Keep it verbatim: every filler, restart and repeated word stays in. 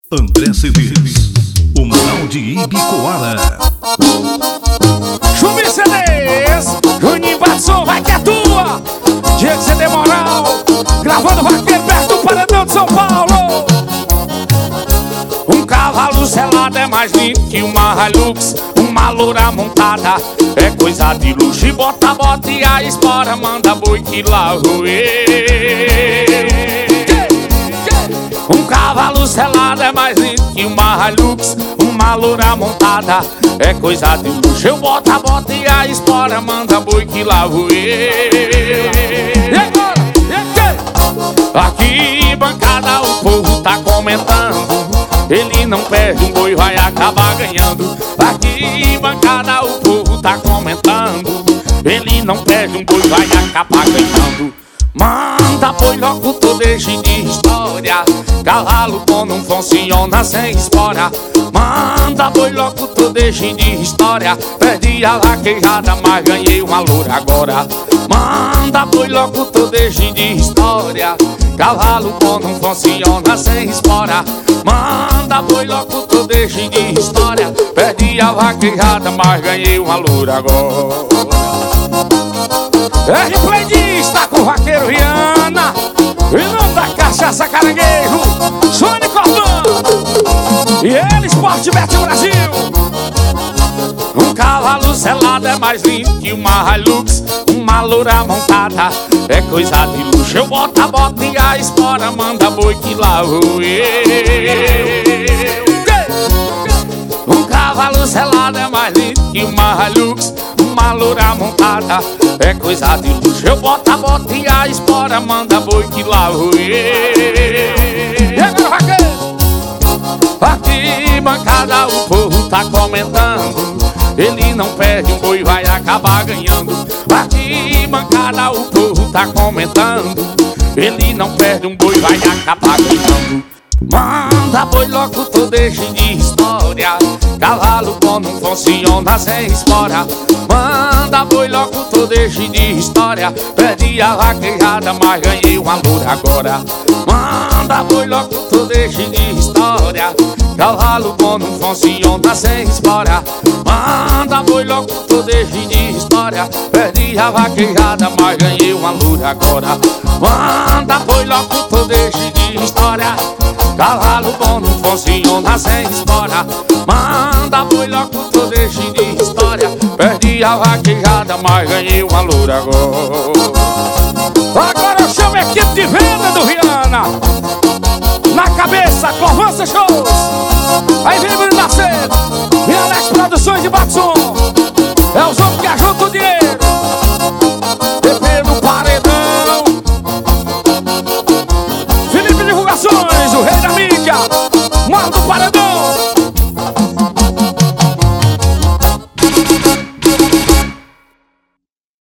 André C Ds, o Mal de Ibicoara. Chubi C Ds, Juninho Batson, vai que é tua. Diego C D Moral, gravando vaqueiro perto do paredão de São Paulo. Um cavalo selado é mais lindo que uma Hilux. Uma loura montada é coisa de luxo. E bota, bota e a espora manda boi que lá vou eu. Um cavalo selado é mais lindo que uma Hilux. Uma loura montada é coisa de luxo. Eu bota, bota e a espora manda boi que lá vou eu. E agora? E agora? Aqui bancada o povo tá comentando. Ele não perde um boi, vai acabar ganhando. Aqui bancada o povo tá comentando. Ele não perde um boi, vai acabar ganhando. Manda boi logo, tô deixe de história. Cavalo bom não funciona sem espora. Manda boi logo, tô deixe de história. Perdi a vaquejada, mas ganhei uma loura agora. Manda boi logo, tô deixe de história. Cavalo bom não funciona sem espora. Manda boi logo, tô deixe de história. Perdi a vaquejada, mas ganhei uma loura agora. R-Play diz, tá com o vaqueiro Rihanna. Em nome da cachaça caranguejo, Sônia Cordão. E ele, Esporte Bet Brasil. Um cavalo selado é mais lindo que uma Hilux. Uma loura montada é coisa de luxo. Eu bota, bota e a espora manda boi que lá vou eu. Um cavalo selado é mais lindo que uma Hilux. Uma loura montada é coisa de luxo. Eu bota, bota e a espora manda boi que lá vou eu. E agora, vaqueiro? Aqui bancada o povo tá comentando. Ele não perde um boi, vai acabar ganhando. Aqui bancada o povo tá comentando. Ele não perde um boi, vai acabar ganhando. Manda boi logo, tô deixe de história. Cavalo bom não funciona sem espora. Manda boi logo, tô deixe de história. Perdi a vaquejada, mas ganhei uma loura agora. Manda boi logo, tô deixe de história. Cavalo bom não funciona sem espora. Manda boi logo, tô deixe de história. Perdi a vaquejada, mas ganhei uma loura agora. Manda boi logo, tô deixe de história. Cavalo bom não funciona sem espora. Manda boi logo, tô deixe de história. Perdi a vaquejada, mas ganhei uma loura agora. Agora eu chamo a equipe de venda do Rihanna. Na cabeça, Corvança Shows. Aí vem Bruno Macedo e Alex Produções de Batson. É os homens que ajudam o dinheiro.